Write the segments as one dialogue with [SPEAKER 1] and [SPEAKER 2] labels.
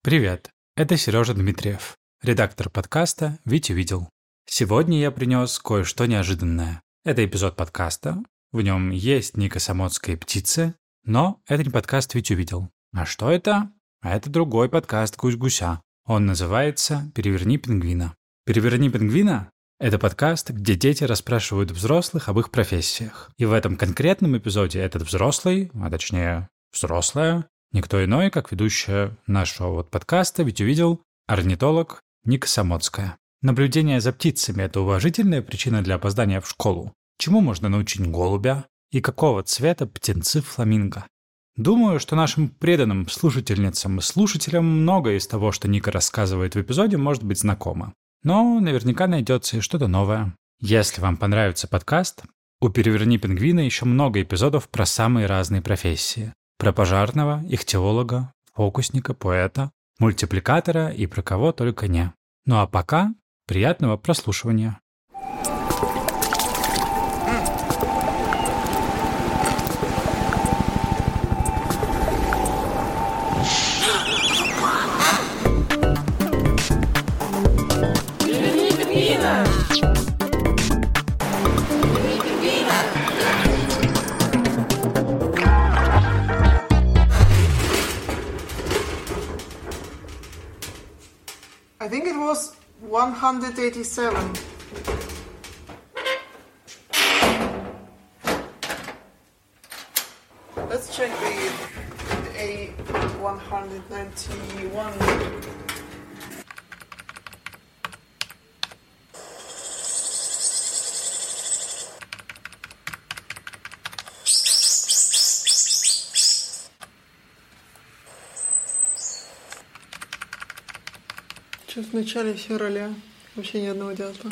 [SPEAKER 1] Привет, это Сережа Дмитриев, редактор подкаста «Ведь увидел». Сегодня я принес кое-что неожиданное. Это эпизод подкаста, в нем есть Ника Самоцкая и птицы, но это не подкаст «Ведь увидел». А что это? А это другой подкаст «Гусь-гуся». Он называется «Переверни пингвина». «Переверни пингвина» — это подкаст, где дети расспрашивают взрослых об их профессиях. И в этом конкретном эпизоде этот взрослый, а точнее взрослая, никто иной, как ведущая нашего подкаста «Ведь увидел» орнитолог Ника Самоцкая. Наблюдение за птицами – это уважительная причина для опоздания в школу. Чему можно научить голубя? И какого цвета птенцы фламинго? Думаю, что нашим преданным слушательницам и слушателям многое из того, что Ника рассказывает в эпизоде, может быть знакомо. Но наверняка найдется и что-то новое. Если вам понравится подкаст, у «Переверни пингвина» еще много эпизодов про самые разные профессии. Про пожарного, ихтиолога, фокусника, поэта, мультипликатора и про кого только не. Ну а пока приятного прослушивания.
[SPEAKER 2] I think it was 187. Let's check the A191. Сейчас в начале февраля. Вообще ни одного дятла.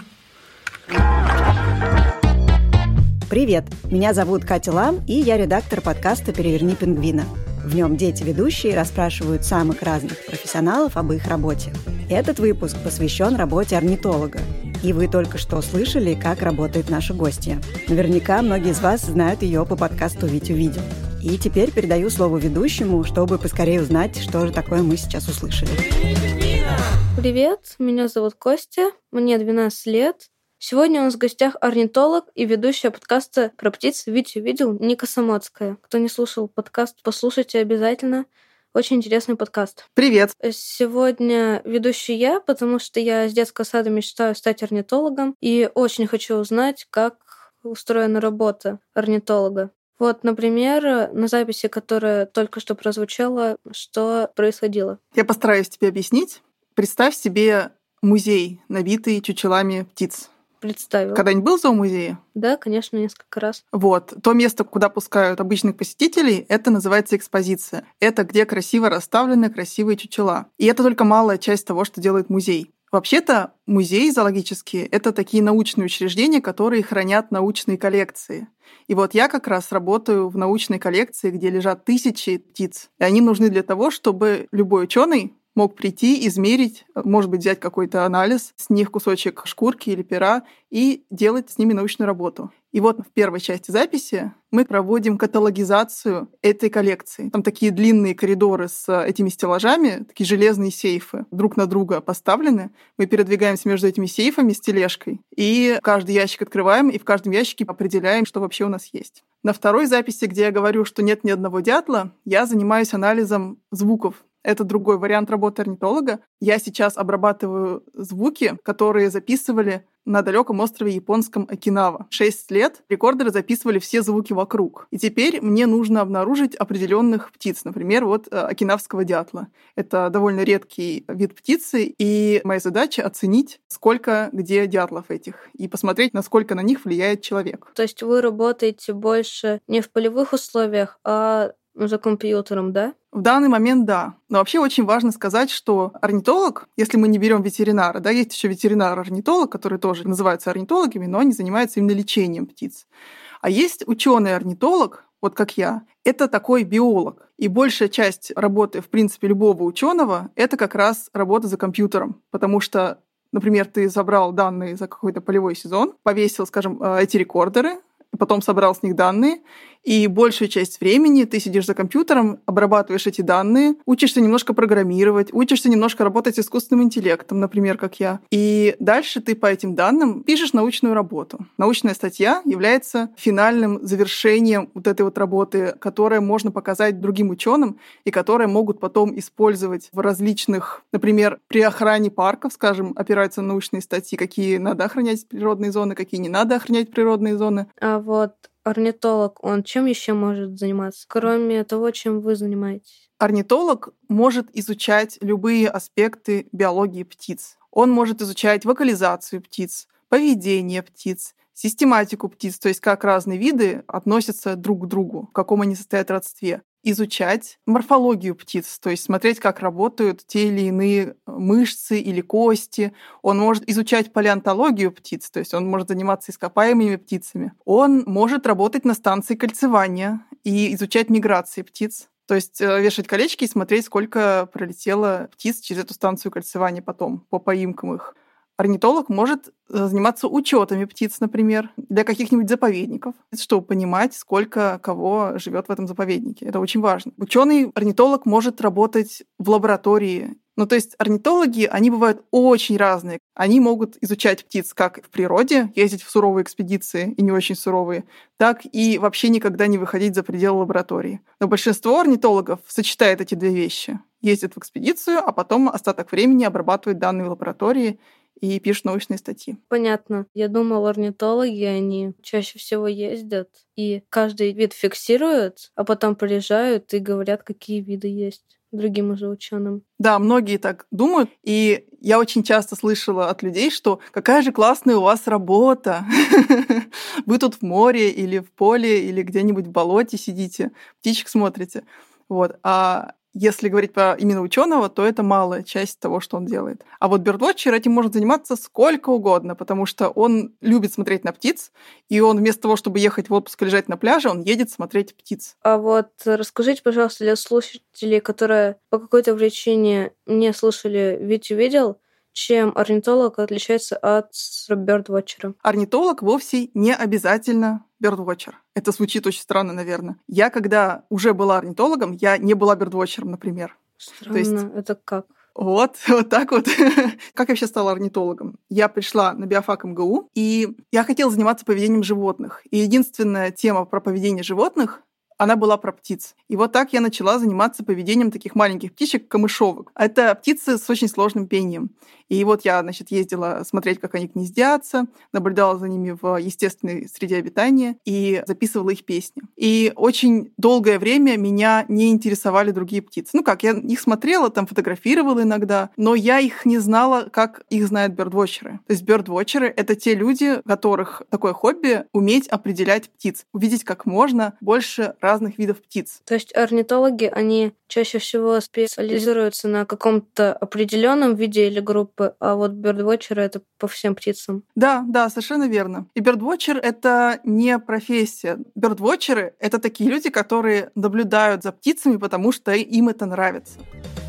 [SPEAKER 3] Привет! Меня зовут Катя Лам, и я редактор подкаста «Переверни пингвина». В нем дети-ведущие расспрашивают самых разных профессионалов об их работе. Этот выпуск посвящен работе орнитолога. И вы только что слышали, как работает наша гостья. Наверняка многие из вас знают ее по подкасту «Ведь увидел». И теперь передаю слово ведущему, чтобы поскорее узнать, что же такое мы сейчас услышали.
[SPEAKER 4] Привет, меня зовут Костя, мне 12 лет. Сегодня у нас в гостях орнитолог и ведущая подкаста про птиц «Ведь увидел» Ника Самоцкая. Кто не слушал подкаст, послушайте обязательно. Очень интересный подкаст.
[SPEAKER 2] Привет!
[SPEAKER 4] Сегодня ведущий я, потому что я с детского сада мечтаю стать орнитологом и очень хочу узнать, как устроена работа орнитолога. Вот, например, на записи, которая только что прозвучала, что происходило.
[SPEAKER 2] Я постараюсь тебе объяснить. Представь себе музей, набитый чучелами птиц.
[SPEAKER 4] Представила.
[SPEAKER 2] Когда-нибудь был в зоомузее?
[SPEAKER 4] Да, конечно, несколько раз.
[SPEAKER 2] Вот. То место, куда пускают обычных посетителей, это называется экспозиция. Это где красиво расставлены красивые чучела. И это только малая часть того, что делает музей. Вообще-то музеи зоологические — это такие научные учреждения, которые хранят научные коллекции. И вот я как раз работаю в научной коллекции, где лежат тысячи птиц. И они нужны для того, чтобы любой ученый мог прийти, измерить, может быть, взять какой-то анализ, с них кусочек шкурки или пера и делать с ними научную работу. И вот в первой части записи мы проводим каталогизацию этой коллекции. Там такие длинные коридоры с этими стеллажами, такие железные сейфы друг на друга поставлены. Мы передвигаемся между этими сейфами с тележкой. И каждый ящик открываем, и в каждом ящике определяем, что вообще у нас есть. На второй записи, где я говорю, что нет ни одного дятла, я занимаюсь анализом звуков. Это другой вариант работы орнитолога. Я сейчас обрабатываю звуки, которые записывали на далеком острове японском Окинава. 6 лет рекордеры записывали все звуки вокруг. И теперь мне нужно обнаружить определенных птиц. Например, вот окинавского дятла. Это довольно редкий вид птицы, и моя задача оценить, сколько где дятлов этих, и посмотреть, насколько на них влияет человек.
[SPEAKER 4] То есть вы работаете больше не в полевых условиях, а за компьютером, да?
[SPEAKER 2] В данный момент да. Но вообще очень важно сказать, что орнитолог, если мы не берем ветеринара, да, есть еще ветеринар-орнитолог, которые тоже называются орнитологами, но они занимаются именно лечением птиц. А есть ученый-орнитолог, вот как я, это такой биолог. И большая часть работы, в принципе, любого ученого это как раз работа за компьютером, потому что, например, ты собрал данные за какой-то полевой сезон, повесил, скажем, эти рекордеры, потом собрал с них данные, И большую часть времени ты сидишь за компьютером, обрабатываешь эти данные, учишься немножко программировать, учишься немножко работать с искусственным интеллектом, например, как я. И дальше ты по этим данным пишешь научную работу. Научная статья является финальным завершением вот этой вот работы, которую можно показать другим ученым и которые могут потом использовать в различных, например, при охране парков, скажем, опираются на научные статьи, какие надо охранять природные зоны, какие не надо охранять природные зоны.
[SPEAKER 4] А вот орнитолог, он чем еще может заниматься, кроме того, чем вы занимаетесь?
[SPEAKER 2] Орнитолог может изучать любые аспекты биологии птиц. Он может изучать вокализацию птиц, поведение птиц, систематику птиц, то есть как разные виды относятся друг к другу, в каком они состоят в родстве. Изучать морфологию птиц, то есть смотреть, как работают те или иные мышцы или кости. Он может изучать палеонтологию птиц, то есть он может заниматься ископаемыми птицами. Он может работать на станции кольцевания и изучать миграции птиц. То есть вешать колечки и смотреть, сколько пролетело птиц через эту станцию кольцевания потом, по поимкам их. Орнитолог может заниматься учетами птиц, например, для каких-нибудь заповедников, чтобы понимать, сколько кого живет в этом заповеднике. Это очень важно. Ученый-орнитолог может работать в лаборатории. То есть орнитологи, они бывают очень разные. Они могут изучать птиц как в природе, ездить в суровые экспедиции и не очень суровые, так и вообще никогда не выходить за пределы лаборатории. Но большинство орнитологов сочетает эти две вещи. Ездят в экспедицию, а потом остаток времени обрабатывают данные в лаборатории и пишут научные статьи.
[SPEAKER 4] Понятно. Я думала, орнитологи, они чаще всего ездят и каждый вид фиксируют, а потом приезжают и говорят, какие виды есть другим уже ученым.
[SPEAKER 2] Да, многие так думают. И я очень часто слышала от людей, что какая же классная у вас работа. Вы тут в море или в поле, или где-нибудь в болоте сидите, птичек смотрите. А если говорить про именно ученого, то это малая часть того, что он делает. А вот бёрдвотчер этим может заниматься сколько угодно, потому что он любит смотреть на птиц, и он вместо того, чтобы ехать в отпуск и лежать на пляже, он едет смотреть птиц.
[SPEAKER 4] А вот расскажите, пожалуйста, для слушателей, которые по какой-то причине не слушали «Витю видел», чем орнитолог отличается от бёрдвотчера?
[SPEAKER 2] Орнитолог вовсе не обязательно бёрдвотчер. Это звучит очень странно, наверное. Я, когда уже была орнитологом, я не была бёрдвотчером, например.
[SPEAKER 4] Странно, это как?
[SPEAKER 2] Вот так вот. Как я вообще стала орнитологом? Я пришла на биофак МГУ, и я хотела заниматься поведением животных. И единственная тема про поведение животных, она была про птиц. И вот так я начала заниматься поведением таких маленьких птичек, камышовок. Это птицы с очень сложным пением. И вот я, ездила смотреть, как они гнездятся, наблюдала за ними в естественной среде обитания и записывала их песни. И очень долгое время меня не интересовали другие птицы. Я их смотрела, фотографировала иногда, но я их не знала, как их знают бёрдвотчеры. То есть бёрдвотчеры — это те люди, у которых такое хобби — уметь определять птиц, увидеть как можно больше разных видов птиц.
[SPEAKER 4] То есть орнитологи, они чаще всего специализируются на каком-то определенном виде или группе, а вот бёрдвотчеры — это по всем птицам.
[SPEAKER 2] Да, совершенно верно. И бёрдвотчер — это не профессия. Бёрдвотчеры — это такие люди, которые наблюдают за птицами, потому что им это нравится.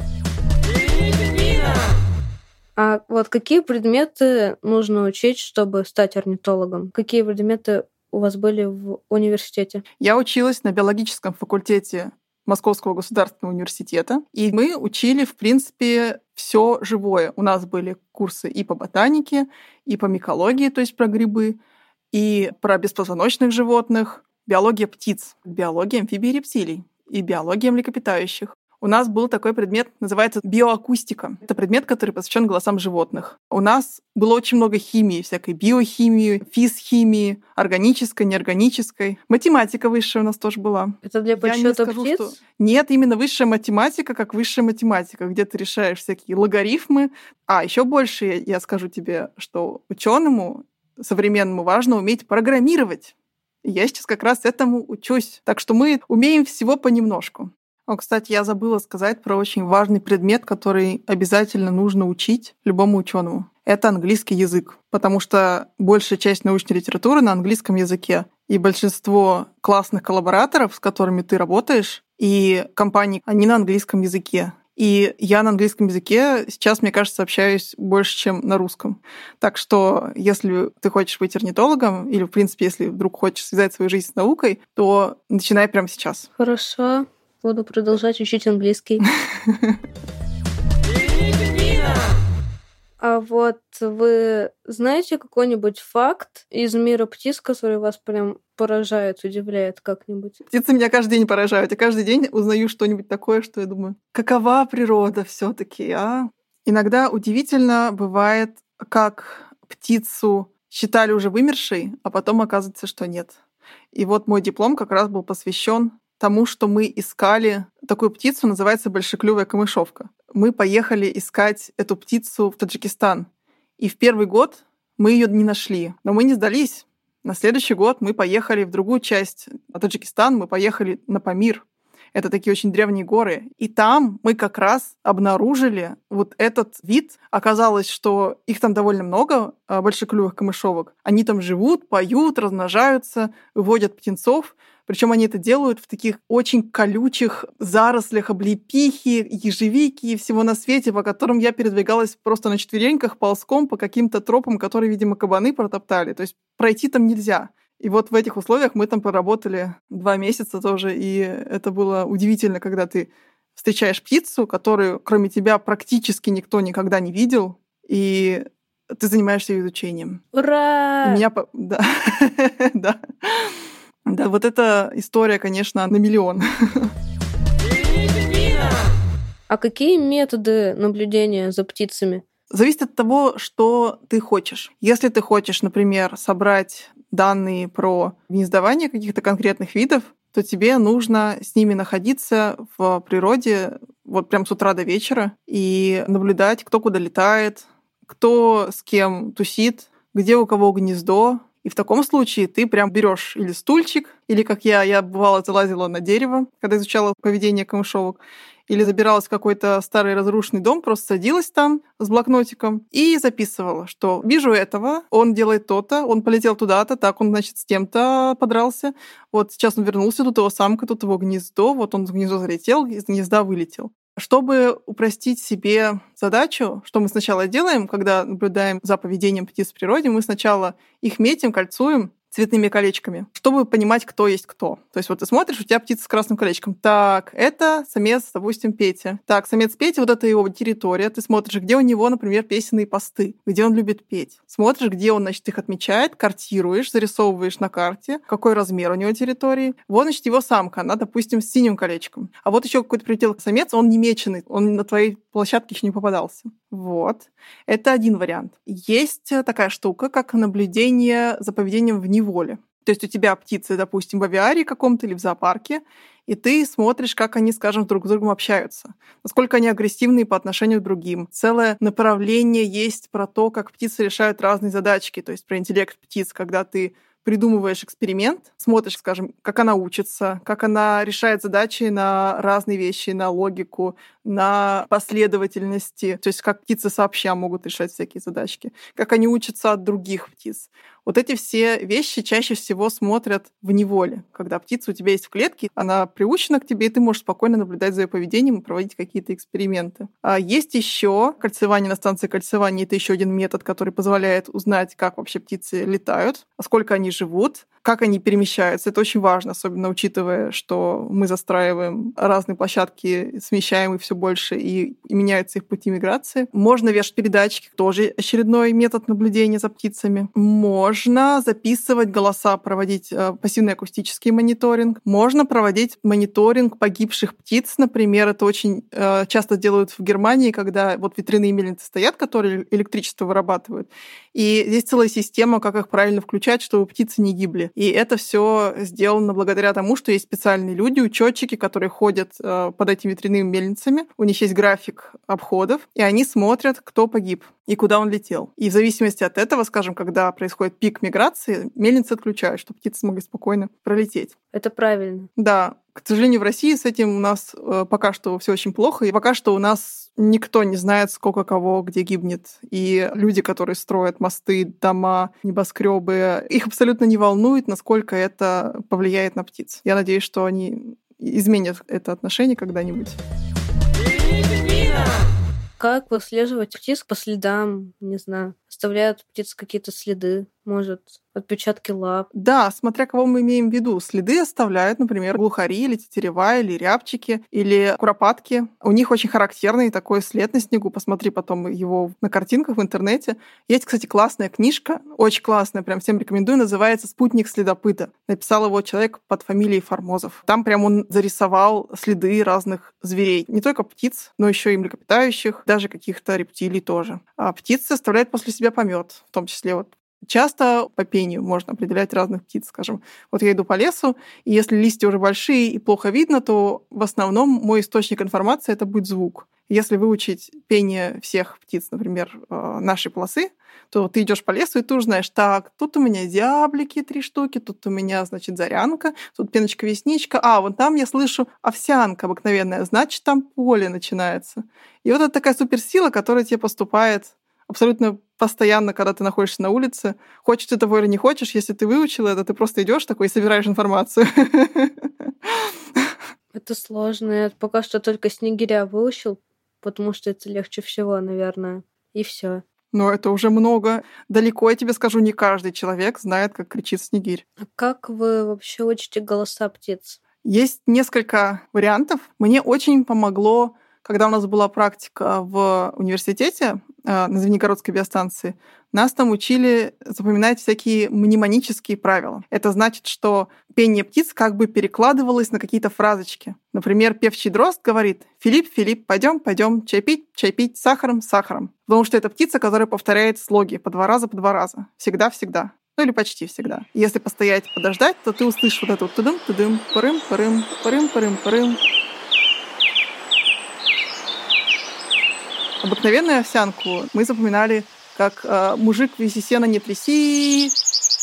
[SPEAKER 4] А вот какие предметы нужно учить, чтобы стать орнитологом? Какие предметы у вас были в университете?
[SPEAKER 2] Я училась на биологическом факультете Московского государственного университета, и мы учили, в принципе, все живое. У нас были курсы и по ботанике, и по микологии, то есть про грибы, и про беспозвоночных животных, биология птиц, биология амфибий и рептилий, и биология млекопитающих. У нас был такой предмет, называется биоакустика. Это предмет, который посвящен голосам животных. У нас было очень много химии, всякой биохимии, физхимии, органической, неорганической. Математика высшая у нас тоже была.
[SPEAKER 4] Это для подсчёта птиц?
[SPEAKER 2] Что... Нет, именно высшая математика, как высшая математика, где ты решаешь всякие логарифмы. А еще больше я скажу тебе, что учёному современному важно уметь программировать. И я сейчас как раз этому учусь. Так что мы умеем всего понемножку. Кстати, я забыла сказать про очень важный предмет, который обязательно нужно учить любому учёному. Это английский язык, потому что большая часть научной литературы на английском языке. И большинство классных коллабораторов, с которыми ты работаешь, и компаний, они на английском языке. И я на английском языке сейчас, мне кажется, общаюсь больше, чем на русском. Так что если ты хочешь быть орнитологом, или, в принципе, если вдруг хочешь связать свою жизнь с наукой, то начинай прямо сейчас.
[SPEAKER 4] Хорошо. Буду продолжать учить английский. А вот вы знаете какой-нибудь факт из мира птиц, который вас прям поражает, удивляет как-нибудь?
[SPEAKER 2] Птицы меня каждый день поражают. Я каждый день узнаю что-нибудь такое, что я думаю, какова природа все-таки, а? Иногда удивительно бывает, как птицу считали уже вымершей, а потом оказывается, что нет. И вот мой диплом как раз был посвящен тому, что мы искали такую птицу, называется большеклювая камышовка. Мы поехали искать эту птицу в Таджикистан. И в первый год мы ее не нашли. Но мы не сдались. На следующий год мы поехали в другую часть Таджикистана, мы поехали на Памир. Это такие очень древние горы. И там мы как раз обнаружили вот этот вид. Оказалось, что их там довольно много, большеклювых камышовок. Они там живут, поют, размножаются, выводят птенцов. Причем они это делают в таких очень колючих зарослях облепихи, ежевики и всего на свете, по которым я передвигалась просто на четвереньках, ползком по каким-то тропам, которые, видимо, кабаны протоптали. То есть пройти там нельзя. И вот в этих условиях мы там проработали 2 месяца тоже, и это было удивительно, когда ты встречаешь птицу, которую, кроме тебя, практически никто никогда не видел, и ты занимаешься ее изучением.
[SPEAKER 4] Ура!
[SPEAKER 2] И меня... Да. Да. Да, вот эта история, конечно, на миллион.
[SPEAKER 4] А какие методы наблюдения за птицами?
[SPEAKER 2] Зависит от того, что ты хочешь. Если ты хочешь, например, собрать данные про гнездование каких-то конкретных видов, то тебе нужно с ними находиться в природе вот прям с утра до вечера и наблюдать, кто куда летает, кто с кем тусит, где у кого гнездо. И в таком случае ты прям берешь или стульчик, или, как я бывало залазила на дерево, когда изучала поведение камышовок, или забиралась в какой-то старый разрушенный дом, просто садилась там с блокнотиком и записывала, что вижу этого, он делает то-то, он полетел туда-то, так, он, значит, с тем-то подрался, вот сейчас он вернулся, тут его самка, тут его гнездо, вот он в гнездо залетел, из гнезда вылетел. Чтобы упростить себе задачу, что мы сначала делаем, когда наблюдаем за поведением птиц в природе, мы сначала их метим, кольцуем цветными колечками, чтобы понимать, кто есть кто. То есть вот ты смотришь, у тебя птица с красным колечком. Так, это самец, допустим, Петя. Так, самец Петя, вот это его территория. Ты смотришь, где у него, например, песенные посты, где он любит петь. Смотришь, где он, значит, их отмечает, картируешь, зарисовываешь на карте, какой размер у него территории. Вот, значит, его самка, она, допустим, с синим колечком. А вот еще какой-то прилетел самец, он не меченый, он на твоей площадке еще не попадался. Вот. Это один вариант. Есть такая штука, как наблюдение за поведением в неволе. То есть у тебя птицы, допустим, в авиарии каком-то или в зоопарке, и ты смотришь, как они, скажем, друг с другом общаются, насколько они агрессивны по отношению к другим. Целое направление есть про то, как птицы решают разные задачки, то есть про интеллект птиц, когда ты придумываешь эксперимент, смотришь, скажем, как она учится, как она решает задачи на разные вещи, на логику, на последовательности, то есть как птицы сообща могут решать всякие задачки, как они учатся от других птиц. Вот эти все вещи чаще всего смотрят в неволе. Когда птица у тебя есть в клетке, она приучена к тебе, и ты можешь спокойно наблюдать за ее поведением и проводить какие-то эксперименты. А есть еще кольцевание на станции кольцевания. Это еще один метод, который позволяет узнать, как вообще птицы летают, сколько они живут, как они перемещаются. Это очень важно, особенно учитывая, что мы застраиваем разные площадки, смещаем их все больше и меняются их пути миграции. Можно вешать передатчики, тоже очередной метод наблюдения за птицами. Можно записывать голоса, проводить пассивный акустический мониторинг. Можно проводить мониторинг погибших птиц, например. Это очень часто делают в Германии, когда вот ветряные мельницы стоят, которые электричество вырабатывают. И здесь целая система, как их правильно включать, чтобы птицы не гибли. И это все сделано благодаря тому, что есть специальные люди, учетчики, которые ходят под этими ветряными мельницами. У них есть график обходов, и они смотрят, кто погиб и куда он летел. И в зависимости от этого, скажем, когда происходит пик миграции, мельницы отключают, чтобы птицы смогли спокойно пролететь.
[SPEAKER 4] Это правильно.
[SPEAKER 2] Да. К сожалению, в России с этим у нас пока что все очень плохо, и пока что у нас никто не знает, сколько кого где гибнет. И люди, которые строят мосты, дома, небоскребы, их абсолютно не волнует, насколько это повлияет на птиц. Я надеюсь, что они изменят это отношение когда-нибудь.
[SPEAKER 4] Как выслеживать птиц по следам? Не знаю. Оставляют птицы какие-то следы, может, отпечатки лап.
[SPEAKER 2] Да, смотря кого мы имеем в виду. Следы оставляют, например, глухари или тетерева, или рябчики, или куропатки. У них очень характерный такой след на снегу. Посмотри потом его на картинках в интернете. Есть, кстати, классная книжка, очень классная, прям всем рекомендую, называется «Спутник следопыта». Написал его человек под фамилией Формозов. Там прям он зарисовал следы разных зверей. Не только птиц, но еще и млекопитающих, даже каких-то рептилий тоже. А птицы оставляют после себя помет, в том числе вот. Часто по пению можно определять разных птиц, скажем. Вот я иду по лесу, и если листья уже большие и плохо видно, то в основном мой источник информации — это будет звук. Если выучить пение всех птиц, например, нашей полосы, то ты идешь по лесу, и ты уже знаешь, так, тут у меня зяблики 3 штуки, тут у меня, значит, зарянка, тут пеночка-весничка, вон там я слышу овсянка обыкновенная, значит, там поле начинается. И вот это такая суперсила, которая тебе поступает абсолютно постоянно, когда ты находишься на улице. Хочешь ты того или не хочешь, если ты выучил это, ты просто идешь такой и собираешь информацию.
[SPEAKER 4] Это сложно. Я пока что только снегиря выучил, потому что это легче всего, наверное. И все.
[SPEAKER 2] Но это уже много. Далеко, я тебе скажу, не каждый человек знает, как кричит снегирь.
[SPEAKER 4] А как вы вообще учите голоса птиц?
[SPEAKER 2] Есть несколько вариантов. Мне очень помогло, когда у нас была практика в университете на Звенигородской биостанции, нас там учили запоминать всякие мнемонические правила. Это значит, что пение птиц как бы перекладывалось на какие-то фразочки. Например, певчий дрозд говорит: «Филипп, Филипп, пойдем, чай пить, сахаром, сахаром». Потому что это птица, которая повторяет слоги по 2 раза. Всегда. Ну или почти всегда. Если постоять, подождать, то ты услышишь вот это вот тудым, парым. Обыкновенную овсянку мы запоминали как «мужик, веси сено, не тряси».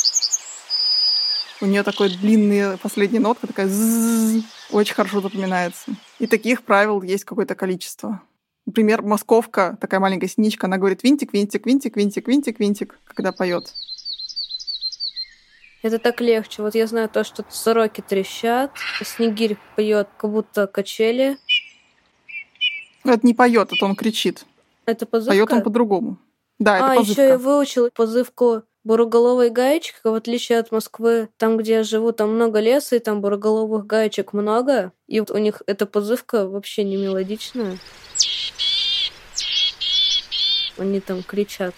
[SPEAKER 2] У нее такой длинный последняя нотка, такая «зззз», очень хорошо запоминается. И таких правил есть какое-то количество. Например, московка, такая маленькая синичка, она говорит «винтик, винтик, винтик, винтик, винтик, винтик», когда поет.
[SPEAKER 4] Это так легче. Вот я знаю то, что сороки трещат, снегирь поет, как будто качели.
[SPEAKER 2] Это не поет, это он кричит.
[SPEAKER 4] Это позывка?
[SPEAKER 2] Поет он по-другому. Да, это позывка.
[SPEAKER 4] Еще я выучила позывку буроголовой гаечка, в отличие от Москвы, там, где я живу, там много леса, и там буроголовых гаечек много, и вот у них эта позывка вообще не мелодичная. Они там кричат.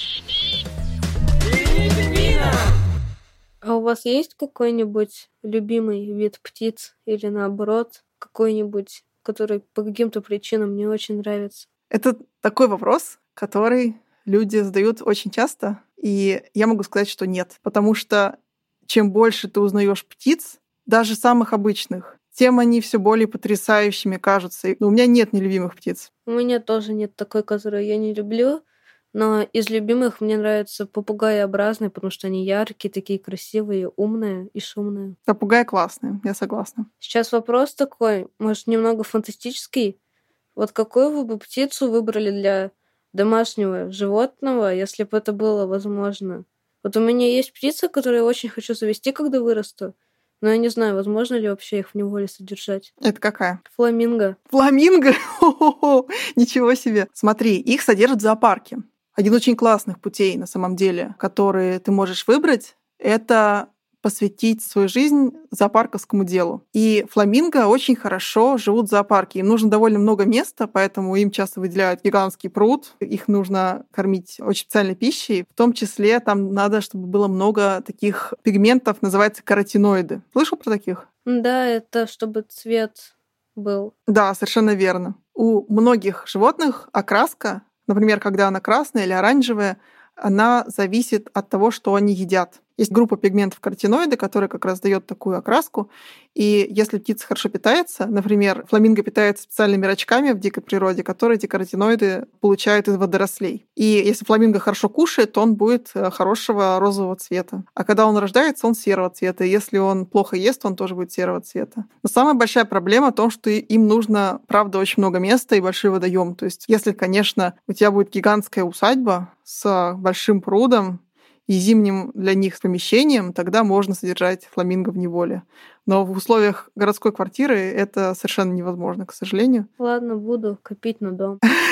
[SPEAKER 4] А у вас есть какой-нибудь любимый вид птиц или наоборот какой-нибудь, который по каким-то причинам не очень нравится?
[SPEAKER 2] Это такой вопрос, который люди задают очень часто, и я могу сказать, что нет. Потому что чем больше ты узнаешь птиц, даже самых обычных, тем они все более потрясающими кажутся. Но у меня нет нелюбимых птиц.
[SPEAKER 4] У меня тоже нет такой, которую я не люблю. Но из любимых мне нравятся попугаеобразные, потому что они яркие, такие красивые, умные и шумные.
[SPEAKER 2] Попугаи классные, я согласна.
[SPEAKER 4] Сейчас вопрос такой, может, немного фантастический. Вот какую вы бы птицу выбрали для домашнего животного, если бы это было возможно? Вот у меня есть птица, которую я очень хочу завести, когда вырасту. Но я не знаю, возможно ли вообще их в неволе содержать.
[SPEAKER 2] Это какая?
[SPEAKER 4] Фламинго.
[SPEAKER 2] Фламинго? Хо-хо-хо! Ничего себе! Смотри, их содержат в зоопарке. Один из очень классных путей, на самом деле, которые ты можешь выбрать, это посвятить свою жизнь зоопарковскому делу. И фламинго очень хорошо живут в зоопарке. Им нужно довольно много места, поэтому им часто выделяют гигантский пруд. Их нужно кормить очень специальной пищей. В том числе там надо, чтобы было много таких пигментов, называется каротиноиды. Слышал про таких?
[SPEAKER 4] Да, это чтобы цвет был.
[SPEAKER 2] Да, совершенно верно. У многих животных окраска, например, когда она красная или оранжевая, она зависит от того, что они едят. Есть группа пигментов каротиноиды, которая как раз дает такую окраску. И если птица хорошо питается, например, фламинго питается специальными рачками в дикой природе, которые эти каротиноиды получают из водорослей. И если фламинго хорошо кушает, то он будет хорошего розового цвета. А когда он рождается, он серого цвета. И если он плохо ест, он тоже будет серого цвета. Но самая большая проблема в том, что им нужно, правда, очень много места и большой водоем. То есть если, конечно, у тебя будет гигантская усадьба с большим прудом, и зимним для них помещением, тогда можно содержать фламинго в неволе. Но в условиях городской квартиры это совершенно невозможно, к сожалению.
[SPEAKER 4] Ладно, буду копить на дом.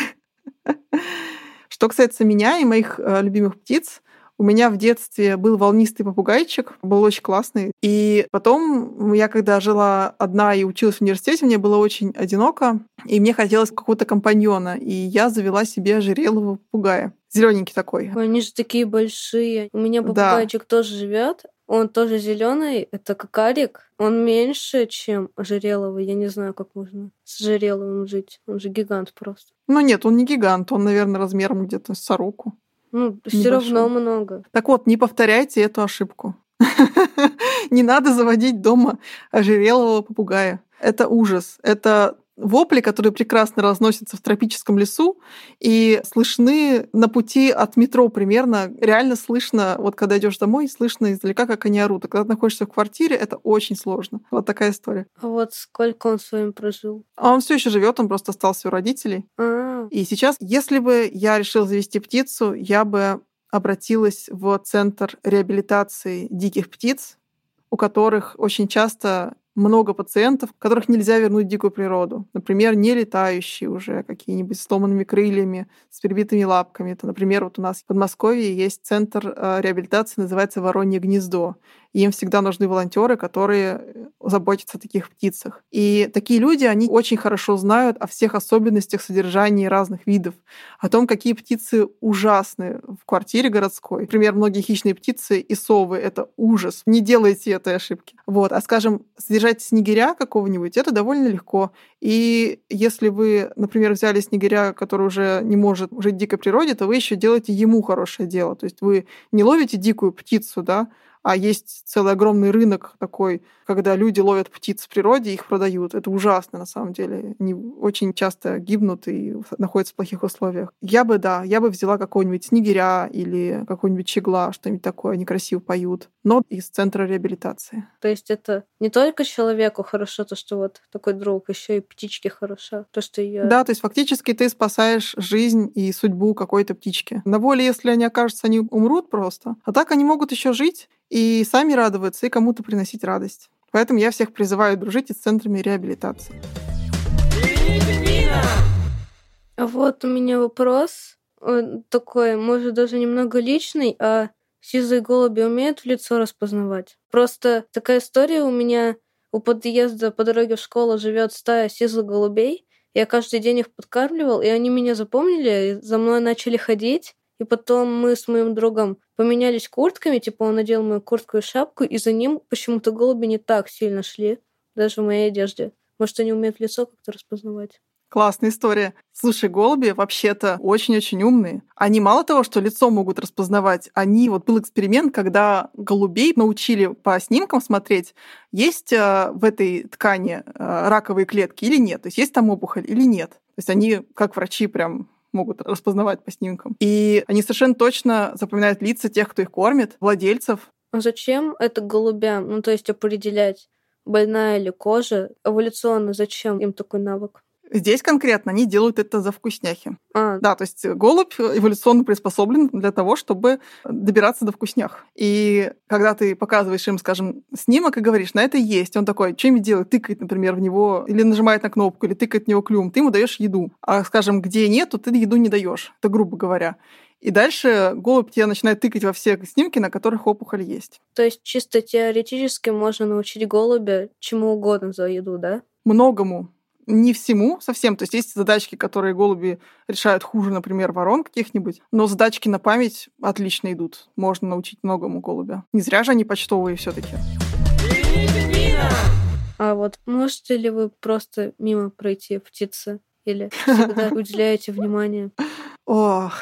[SPEAKER 2] Что касается меня и моих любимых птиц, у меня в детстве был волнистый попугайчик, был очень классный. И потом я, когда жила одна и училась в университете, мне было очень одиноко, и мне хотелось какого-то компаньона. И я завела себе ожерелого попугая. Зелененький такой.
[SPEAKER 4] Ой, они же такие большие. У меня
[SPEAKER 2] Да.
[SPEAKER 4] попугайчик тоже живет. Он тоже зеленый, это кокарик. Он меньше, чем ожереловый. Я не знаю, как можно с ожереловым жить. Он же гигант просто.
[SPEAKER 2] Ну нет, он не гигант, он, наверное, размером где-то с сороку.
[SPEAKER 4] Ну, все
[SPEAKER 2] Небольшой.
[SPEAKER 4] равно много.
[SPEAKER 2] Так вот, не повторяйте эту ошибку. Не надо заводить дома ожерелого попугая. Это ужас. Это вопли, которые прекрасно разносятся в тропическом лесу и слышны на пути от метро примерно. Реально слышно, вот когда идешь домой, слышно издалека, как они орут. А когда ты находишься в квартире, это очень сложно. Вот такая история.
[SPEAKER 4] А вот сколько он с вами прожил?
[SPEAKER 2] А он все еще живет, он просто остался у родителей. И сейчас, если бы я решила завести птицу, я бы обратилась в центр реабилитации диких птиц, у которых очень часто много пациентов, которых нельзя вернуть в дикую природу. Например, не летающие уже, какие-нибудь с сломанными крыльями, с перебитыми лапками. Это, например, вот у нас в Подмосковье есть центр реабилитации, называется «Воронье гнездо». И им всегда нужны волонтеры, которые заботятся о таких птицах. И такие люди, они очень хорошо знают о всех особенностях содержания разных видов, о том, какие птицы ужасны в квартире городской. Например, многие хищные птицы и совы — это ужас. Не делайте этой ошибки. Вот. А, скажем, содержать снегиря какого-нибудь — это довольно легко. И если вы, например, взяли снегиря, который уже не может жить в дикой природе, то вы еще делаете ему хорошее дело. То есть вы не ловите дикую птицу, да, а есть целый огромный рынок такой, когда люди ловят птиц в природе и их продают. Это ужасно, на самом деле. Они очень часто гибнут и находятся в плохих условиях. Я бы взяла какого-нибудь снегиря или какого-нибудь щегла, что-нибудь такое, они красиво поют, но из центра реабилитации.
[SPEAKER 4] То есть это не только человеку хорошо, то, что вот такой друг, еще и птичке хорошо, то, что ее.
[SPEAKER 2] Да, то есть фактически ты спасаешь жизнь и судьбу какой-то птички. На воле, если они окажутся, они умрут просто. А так они могут еще жить и сами радоваться, и кому-то приносить радость. Поэтому я всех призываю дружить с центрами реабилитации.
[SPEAKER 4] А вот у меня вопрос такой, может, даже немного личный, а сизые голуби умеют в лицо распознавать? Просто такая история у меня у подъезда по дороге в школу живет стая сизых голубей. Я каждый день их подкармливал, и они меня запомнили, и за мной начали ходить. И потом мы с моим другом поменялись куртками, типа он надел мою куртку и шапку, и за ним почему-то голуби не так сильно шли, даже в моей одежде. Может, они умеют лицо как-то распознавать?
[SPEAKER 2] Классная история. Слушай, голуби вообще-то очень-очень умные. Они мало того, что лицо могут распознавать, вот был эксперимент, когда голубей научили по снимкам смотреть, есть в этой ткани раковые клетки или нет, то есть есть там опухоль или нет. То есть они, как врачи, прям могут распознавать по снимкам. И они совершенно точно запоминают лица тех, кто их кормит, владельцев.
[SPEAKER 4] А зачем это голубям? Ну, то есть определять, больная ли кожа, эволюционно зачем им такой навык?
[SPEAKER 2] Здесь конкретно они делают это за вкусняхи.
[SPEAKER 4] Да,
[SPEAKER 2] то есть голубь эволюционно приспособлен для того, чтобы добираться до вкуснях. И когда ты показываешь им, скажем, снимок и говоришь, на это есть, он такой, что-нибудь делает, тыкает, например, в него, или нажимает на кнопку, или тыкает в него клювом, ты ему даешь еду. А, скажем, где нету, ты еду не даешь. Это грубо говоря. И дальше голубь тебя начинает тыкать во все снимки, на которых опухоль есть.
[SPEAKER 4] То есть чисто теоретически можно научить голубя чему угодно за еду, да?
[SPEAKER 2] Многому. Не всему совсем. То есть есть задачки, которые голуби решают хуже, например, ворон каких-нибудь, но задачки на память отлично идут. Можно научить многому голубя. Не зря же они почтовые все-таки.
[SPEAKER 4] А вот можете ли вы просто мимо пройти птицы? Или всегда уделяете внимание?
[SPEAKER 2] Ох.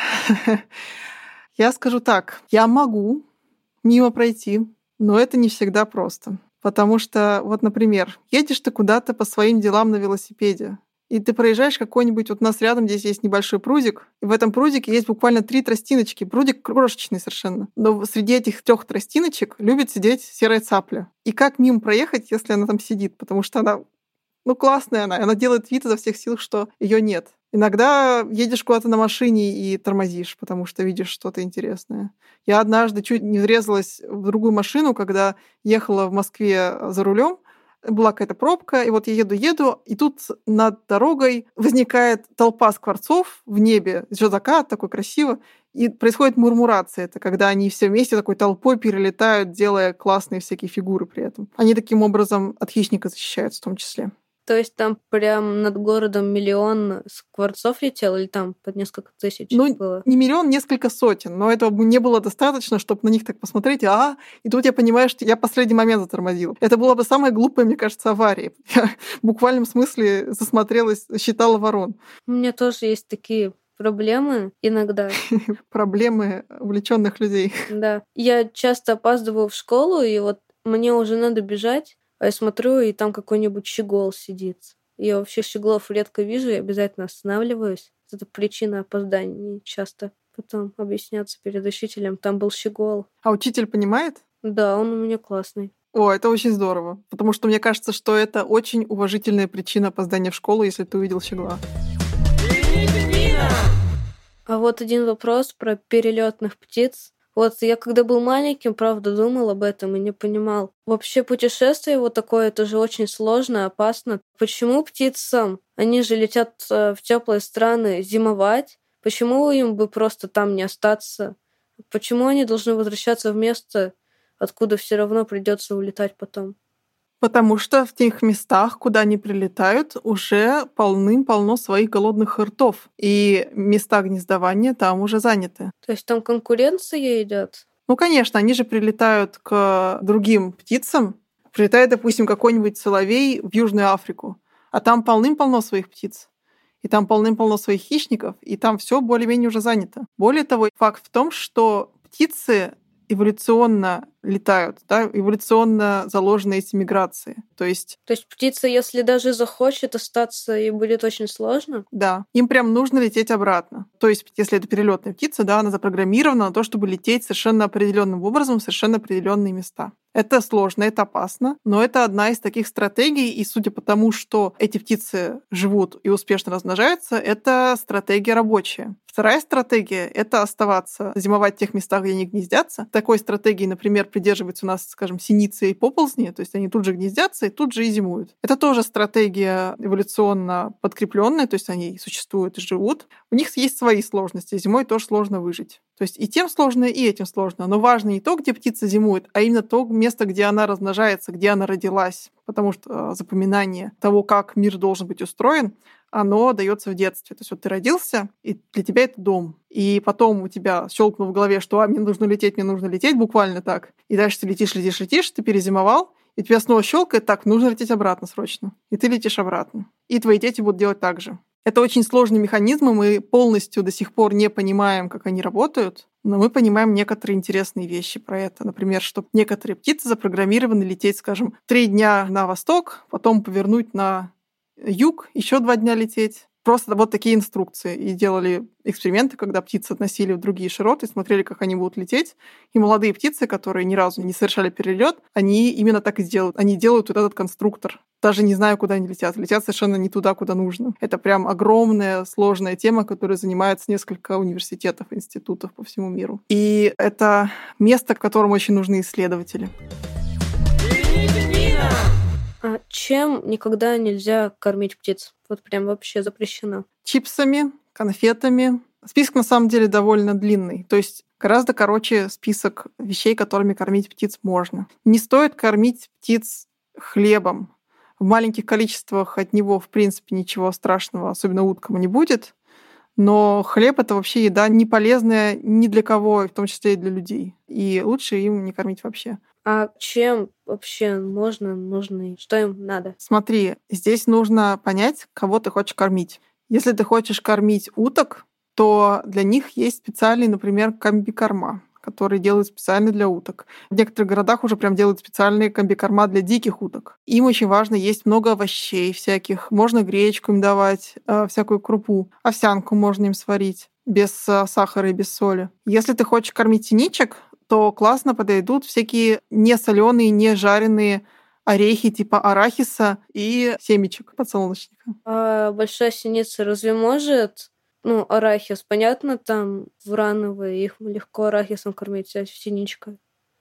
[SPEAKER 2] Я скажу так. Я могу мимо пройти, но это не всегда просто. Потому что, вот, например, едешь ты куда-то по своим делам на велосипеде, и ты проезжаешь какой-нибудь... Вот у нас рядом здесь есть небольшой прудик, и в этом прудике есть буквально 3 тростиночки. Прудик крошечный совершенно. Но среди этих 3 тростиночек любит сидеть серая цапля. И как мимо проехать, если она там сидит? Потому что она... классная она делает вид изо всех сил, что ее нет. Иногда едешь куда-то на машине и тормозишь, потому что видишь что-то интересное. Я однажды чуть не врезалась в другую машину, когда ехала в Москве за рулем, была какая-то пробка, и вот я еду, и тут над дорогой возникает толпа скворцов в небе, еще закат такой красиво, и происходит мурмурация. Это когда они все вместе такой толпой перелетают, делая классные всякие фигуры при этом. Они таким образом от хищника защищаются в том числе.
[SPEAKER 4] То есть там прям над городом миллион скворцов летел, или там под несколько тысяч было?
[SPEAKER 2] Не миллион, несколько сотен, но этого не было достаточно, чтобы на них так посмотреть. И тут я понимаю, что я в последний момент затормозила. Это была бы самая глупая, мне кажется, авария. Я в буквальном смысле засмотрелась, считала ворон.
[SPEAKER 4] У меня тоже есть такие проблемы иногда.
[SPEAKER 2] Проблемы увлеченных людей.
[SPEAKER 4] Да. Я часто опаздываю в школу, и вот мне уже надо бежать, а я смотрю, и там какой-нибудь щегол сидит. Я вообще щеглов редко вижу, и обязательно останавливаюсь. Это причина опозданий часто. Потом объясняться перед учителем. Там был щегол.
[SPEAKER 2] А учитель понимает?
[SPEAKER 4] Да, он у меня классный.
[SPEAKER 2] О, это очень здорово. Потому что мне кажется, что это очень уважительная причина опоздания в школу, если ты увидел щегла.
[SPEAKER 4] А вот один вопрос про перелетных птиц. Вот я когда был маленьким, правда, думал об этом и не понимал. Вообще путешествие вот такое, это же очень сложно, опасно. Почему птицам? Они же летят в теплые страны зимовать. Почему им бы просто там не остаться? Почему они должны возвращаться в место, откуда все равно придется улетать потом?
[SPEAKER 2] Потому что в тех местах, куда они прилетают, уже полным-полно своих голодных ртов. И места гнездования там уже заняты.
[SPEAKER 4] То есть там конкуренция идет?
[SPEAKER 2] Ну, конечно, они же прилетают к другим птицам. Прилетает, допустим, какой-нибудь соловей в Южную Африку, а там полным-полно своих птиц. И там полным-полно своих хищников, и там все более-менее уже занято. Более того, факт в том, что птицы эволюционно летают, да, эволюционно заложены эти миграции. То есть
[SPEAKER 4] птица, если даже захочет остаться, ей будет очень сложно?
[SPEAKER 2] Да, им прям нужно лететь обратно. То есть, если это перелетная птица, да, она запрограммирована на то, чтобы лететь совершенно определенным образом в совершенно определенные места. Это сложно, это опасно, но это одна из таких стратегий, и судя по тому, что эти птицы живут и успешно размножаются, это стратегия рабочая. Вторая стратегия — это оставаться, зимовать в тех местах, где они гнездятся. Такой стратегии, например, придерживаются у нас, скажем, синицы и поползни, то есть они тут же гнездятся и тут же и зимуют. Это тоже стратегия эволюционно подкрепленная, то есть они существуют и живут. У них есть свои сложности, зимой тоже сложно выжить. То есть и тем сложно, и этим сложно. Но важно не то, где птица зимует, а именно то место, где она размножается, где она родилась. Потому что запоминание того, как мир должен быть устроен, оно дается в детстве. То есть вот ты родился, и для тебя это дом. И потом у тебя щелкнуло в голове, что мне нужно лететь, буквально так. И дальше ты летишь, ты перезимовал, и тебя снова щелкает, так, нужно лететь обратно срочно. И ты летишь обратно. И твои дети будут делать так же. Это очень сложные механизмы, мы полностью до сих пор не понимаем, как они работают, но мы понимаем некоторые интересные вещи про это. Например, что некоторые птицы запрограммированы лететь, скажем, 3 дня на восток, потом повернуть на юг, еще 2 дня лететь. Просто вот такие инструкции. И делали эксперименты, когда птицы относили в другие широты, смотрели, как они будут лететь. И молодые птицы, которые ни разу не совершали перелет, они именно так и делают. Они делают вот этот конструктор. Даже не зная, куда они летят. Летят совершенно не туда, куда нужно. Это прям огромная, сложная тема, которой занимается несколько университетов, институтов по всему миру. И это место, в котором очень нужны исследователи.
[SPEAKER 4] А чем никогда нельзя кормить птиц? Вот прям вообще запрещено.
[SPEAKER 2] Чипсами, конфетами. Список на самом деле довольно длинный. То есть гораздо короче список вещей, которыми кормить птиц можно. Не стоит кормить птиц хлебом. В маленьких количествах от него, в принципе, ничего страшного, особенно уткам, не будет. Но хлеб — это вообще еда не полезная ни для кого, в том числе и для людей. И лучше им не кормить вообще.
[SPEAKER 4] А чем вообще нужно, что им надо?
[SPEAKER 2] Смотри, здесь нужно понять, кого ты хочешь кормить. Если ты хочешь кормить уток, то для них есть специальные, например, комбикорма, которые делают специально для уток. В некоторых городах уже прям делают специальные комбикорма для диких уток. Им очень важно есть много овощей всяких. Можно гречку им давать, всякую крупу. Овсянку можно им сварить без сахара и без соли. Если ты хочешь кормить синичек, то классно подойдут всякие не соленые, не жареные орехи типа арахиса и семечек подсолнечника.
[SPEAKER 4] А большая синица разве может... арахис, понятно, там врановые, их легко арахисом кормить, а синичка?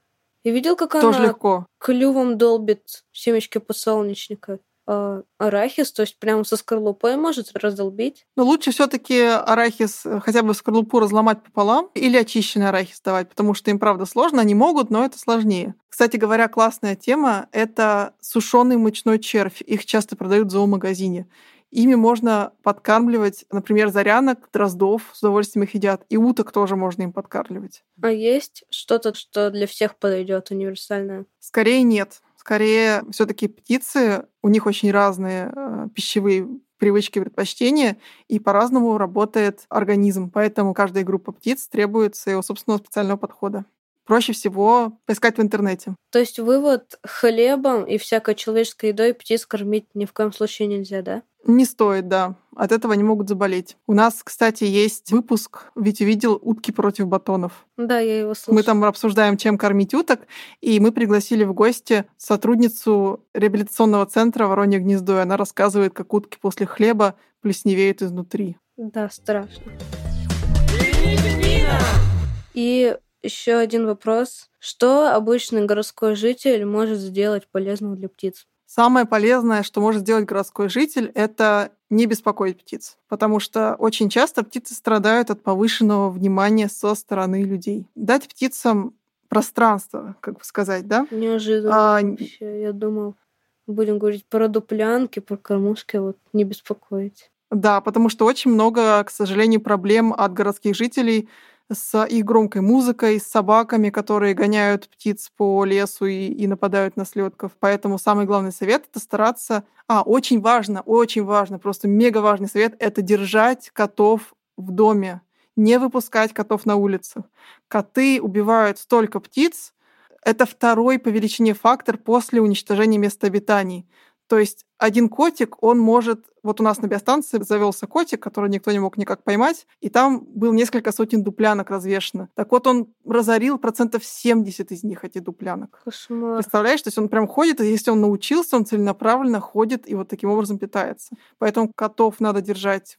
[SPEAKER 4] Я видел, как
[SPEAKER 2] Тоже
[SPEAKER 4] она
[SPEAKER 2] легко.
[SPEAKER 4] клювом долбит семечки подсолнечника. А арахис, то есть прямо со скорлупой может раздолбить.
[SPEAKER 2] Но лучше все-таки арахис хотя бы скорлупу разломать пополам или очищенный арахис давать, потому что им, правда, сложно. Они могут, но это сложнее. Кстати говоря, классная тема — это сушеный мучной червь. Их часто продают в зоомагазине. Ими можно подкармливать, например, зарянок, дроздов, с удовольствием их едят. И уток тоже можно им подкармливать.
[SPEAKER 4] А есть что-то, что для всех подойдет, универсальное?
[SPEAKER 2] Скорее нет. Скорее, все-таки птицы, у них очень разные пищевые привычки и предпочтения, и по-разному работает организм. Поэтому каждая группа птиц требует своего собственного специального подхода. Проще всего поискать в интернете.
[SPEAKER 4] То есть вывод: хлебом и всякой человеческой едой птиц кормить ни в коем случае нельзя, да?
[SPEAKER 2] Не стоит, да. От этого они могут заболеть. У нас, кстати, есть выпуск, ведь увидел «Утки против батонов».
[SPEAKER 4] Да, я его слушала.
[SPEAKER 2] Мы там обсуждаем, чем кормить уток, и мы пригласили в гости сотрудницу реабилитационного центра «Воронье гнездо», и она рассказывает, как утки после хлеба плесневеют изнутри.
[SPEAKER 4] Да, страшно. И еще один вопрос. Что обычный городской житель может сделать полезного для птиц?
[SPEAKER 2] Самое полезное, что может сделать городской житель, это не беспокоить птиц, потому что очень часто птицы страдают от повышенного внимания со стороны людей. Дать птицам пространство, как бы сказать, да?
[SPEAKER 4] Неожиданно вообще. Я думал, будем говорить про дуплянки, про кормушки, вот не беспокоить.
[SPEAKER 2] Да, потому что очень много, к сожалению, проблем от городских жителей с их громкой музыкой, с собаками, которые гоняют птиц по лесу и нападают на слётков. Поэтому самый главный совет — это стараться... очень важно, просто мега важный совет — это держать котов в доме, не выпускать котов на улицу. Коты убивают столько птиц. Это второй по величине фактор после уничтожения мест обитаний. То есть один котик, он может... Вот у нас на биостанции завелся котик, который никто не мог никак поймать, и там было несколько сотен дуплянок развешено. Так вот, он разорил 70% из них, эти дуплянок.
[SPEAKER 4] Кошмар.
[SPEAKER 2] Представляешь? То есть он прям ходит, и если он научился, он целенаправленно ходит и вот таким образом питается. Поэтому котов надо держать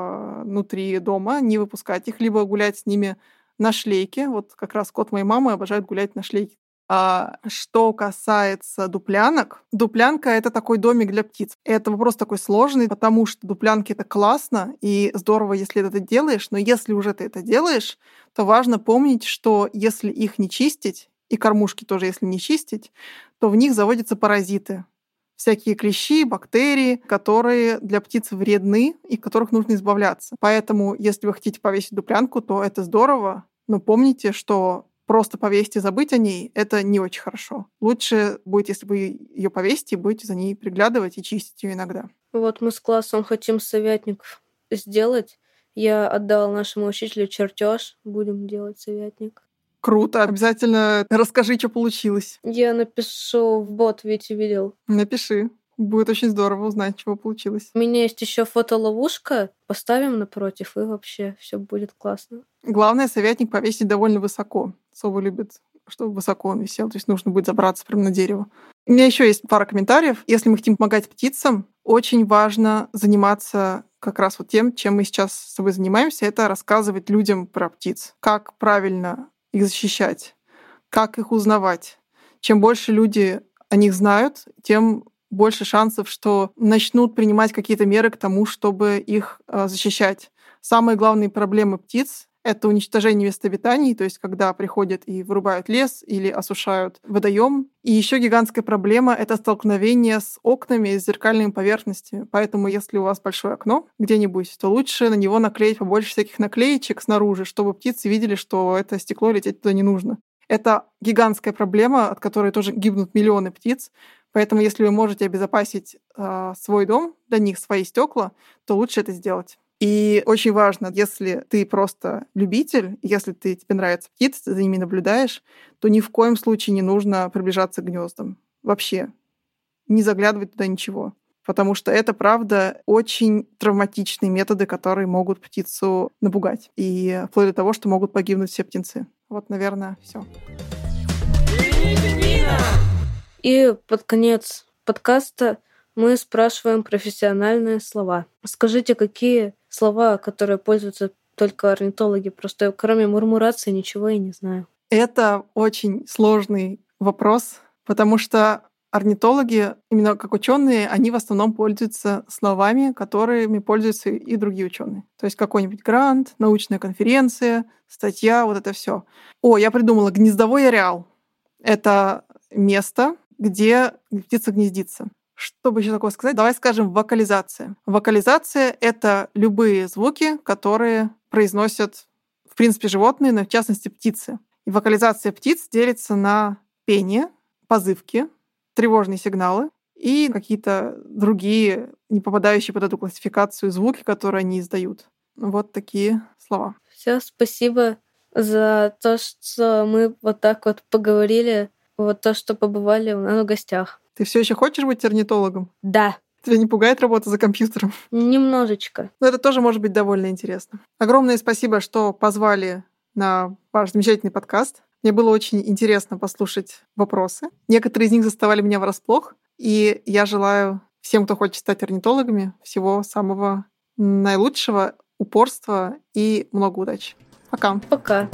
[SPEAKER 2] внутри дома, не выпускать их, либо гулять с ними на шлейке. Вот как раз кот моей мамы обожает гулять на шлейке. А что касается дуплянок, дуплянка — это такой домик для птиц. Это вопрос такой сложный, потому что дуплянки — это классно и здорово, если ты это делаешь, но если уже ты это делаешь, то важно помнить, что если их не чистить, и кормушки тоже если не чистить, то в них заводятся паразиты. Всякие клещи, бактерии, которые для птиц вредны и от которых нужно избавляться. Поэтому, если вы хотите повесить дуплянку, то это здорово, но помните, что просто повесить и забыть о ней — это не очень хорошо. Лучше будет, если вы ее повесите, будете за ней приглядывать и чистить ее иногда.
[SPEAKER 4] Вот мы с классом хотим совятник сделать. Я отдала нашему учителю чертеж. Будем делать совятник.
[SPEAKER 2] Круто. Обязательно расскажи, что получилось.
[SPEAKER 4] Я напишу в бот, Витя видел.
[SPEAKER 2] Напиши. Будет очень здорово узнать, чего получилось.
[SPEAKER 4] У меня есть еще фотоловушка. Поставим напротив, и вообще все будет классно.
[SPEAKER 2] Главное, совятник повесить довольно высоко. Совы любят, чтобы высоко он висел. То есть нужно будет забраться прямо на дерево. У меня еще есть пара комментариев. Если мы хотим помогать птицам, очень важно заниматься как раз вот тем, чем мы сейчас с тобой занимаемся. Это рассказывать людям про птиц. Как правильно их защищать, как их узнавать. Чем больше люди о них знают, тем больше шансов, что начнут принимать какие-то меры к тому, чтобы их защищать. Самые главные проблемы птиц — это уничтожение мест обитаний, то есть когда приходят и вырубают лес или осушают водоем. И еще гигантская проблема — это столкновение с окнами и с зеркальными поверхностями. Поэтому если у вас большое окно где-нибудь, то лучше на него наклеить побольше всяких наклеечек снаружи, чтобы птицы видели, что это стекло лететь туда не нужно. Это гигантская проблема, от которой тоже гибнут миллионы птиц. Поэтому если вы можете обезопасить свой дом, для них свои стекла, то лучше это сделать. И очень важно, если ты просто любитель, если тебе нравятся птицы, ты за ними наблюдаешь, то ни в коем случае не нужно приближаться к гнездам. Вообще. Не заглядывать туда ничего. Потому что это, правда, очень травматичные методы, которые могут птицу напугать. И вплоть до того, что могут погибнуть все птенцы. Вот, наверное, все.
[SPEAKER 4] И под конец подкаста мы спрашиваем профессиональные слова. Скажите, какие слова, которые пользуются только орнитологи? Просто кроме мурмурации ничего я не знаю.
[SPEAKER 2] Это очень сложный вопрос, потому что орнитологи, именно как ученые, они в основном пользуются словами, которыми пользуются и другие ученые. То есть какой-нибудь грант, научная конференция, статья, вот это все. Я придумала, гнездовой ареал. Это место, где птица гнездится. Что бы еще такое сказать? Давай скажем вокализация. Вокализация — это любые звуки, которые произносят, в принципе, животные, но в частности птицы. И вокализация птиц делится на пение, позывки, тревожные сигналы и какие-то другие, не попадающие под эту классификацию звуки, которые они издают. Вот такие слова.
[SPEAKER 4] Все, спасибо за то, что мы вот так вот поговорили, вот то, что побывали у нас в гостях.
[SPEAKER 2] Ты все еще хочешь быть орнитологом?
[SPEAKER 4] Да.
[SPEAKER 2] Тебя не пугает работа за компьютером?
[SPEAKER 4] Немножечко.
[SPEAKER 2] Но это тоже может быть довольно интересно. Огромное спасибо, что позвали на ваш замечательный подкаст. Мне было очень интересно послушать вопросы. Некоторые из них заставали меня врасплох. И я желаю всем, кто хочет стать орнитологами, всего самого наилучшего, упорства и много удачи. Пока.
[SPEAKER 4] Пока.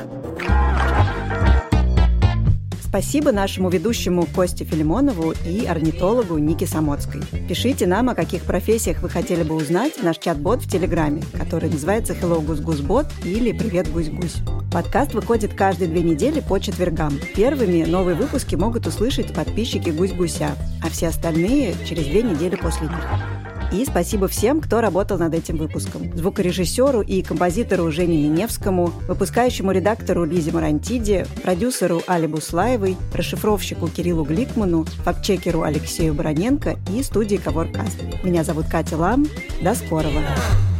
[SPEAKER 3] Спасибо нашему ведущему Косте Филимонову и орнитологу Нике Самоцкой. Пишите нам, о каких профессиях вы хотели бы узнать в наш чат-бот в Телеграме, который называется Hello Гусь-Гусь-бот или Привет Гусь-Гусь. Подкаст выходит каждые 2 недели по четвергам. Первыми новые выпуски могут услышать подписчики Гусь-Гуся, а все остальные через 2 недели после них. И спасибо всем, кто работал над этим выпуском. Звукорежиссеру и композитору Жене Миневскому, выпускающему редактору Лизе Марантиде, продюсеру Али Буслаевой, расшифровщику Кириллу Гликману, фактчекеру Алексею Бароненко и студии Коворкаст. Меня зовут Катя Лам. До скорого!